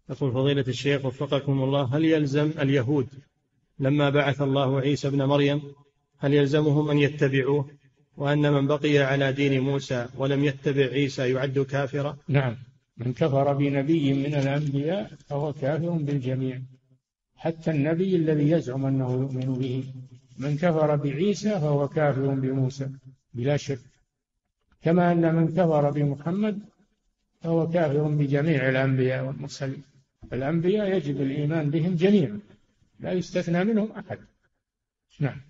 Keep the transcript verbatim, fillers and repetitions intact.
يقول فضيلة الشيخ وفقكم الله، هل يلزم اليهود لما بعث الله عيسى ابن مريم هل يلزمهم أن يتبعوه، وأن من بقي على دين موسى ولم يتبع عيسى يعد كافرا؟ نعم، من كفر بنبي من الأنبياء فهو كافر بالجميع، حتى النبي الذي يزعم أنه يؤمن به. من كفر بعيسى فهو كافر بموسى بلا شك، كما أن من كفر بمحمد فهو كافر بجميع الأنبياء والمرسلين. الأنبياء يجب الإيمان بهم جميعا، لا يستثنى منهم أحد. نعم.